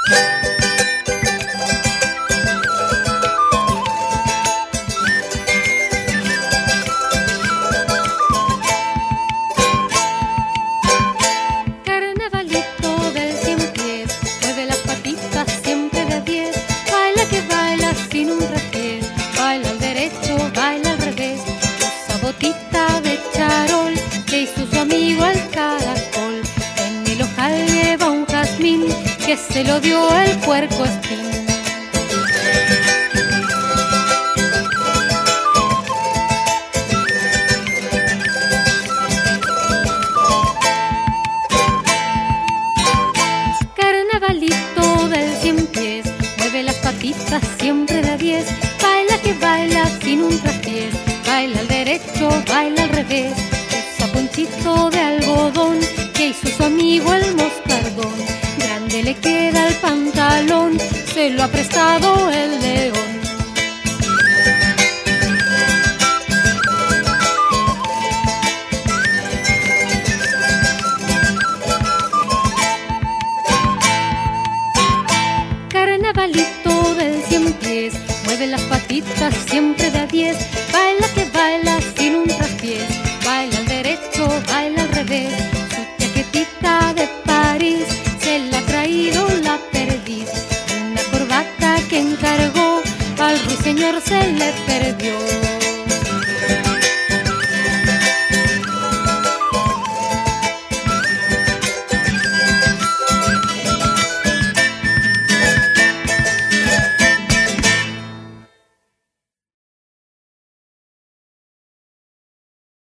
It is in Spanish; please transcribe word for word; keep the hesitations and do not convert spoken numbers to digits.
Que se lo dio el puerco espín. Carnavalito del cien pies, mueve las patitas siempre de a diez, baila que baila sin un traspiés, baila al derecho, baila al revés, usa ponchito de algodón que hizo su amigo el moscardón. Grande le queda el pantalón, se lo ha prestado el león. Carnavalito del cien pies, mueve las patitas siempre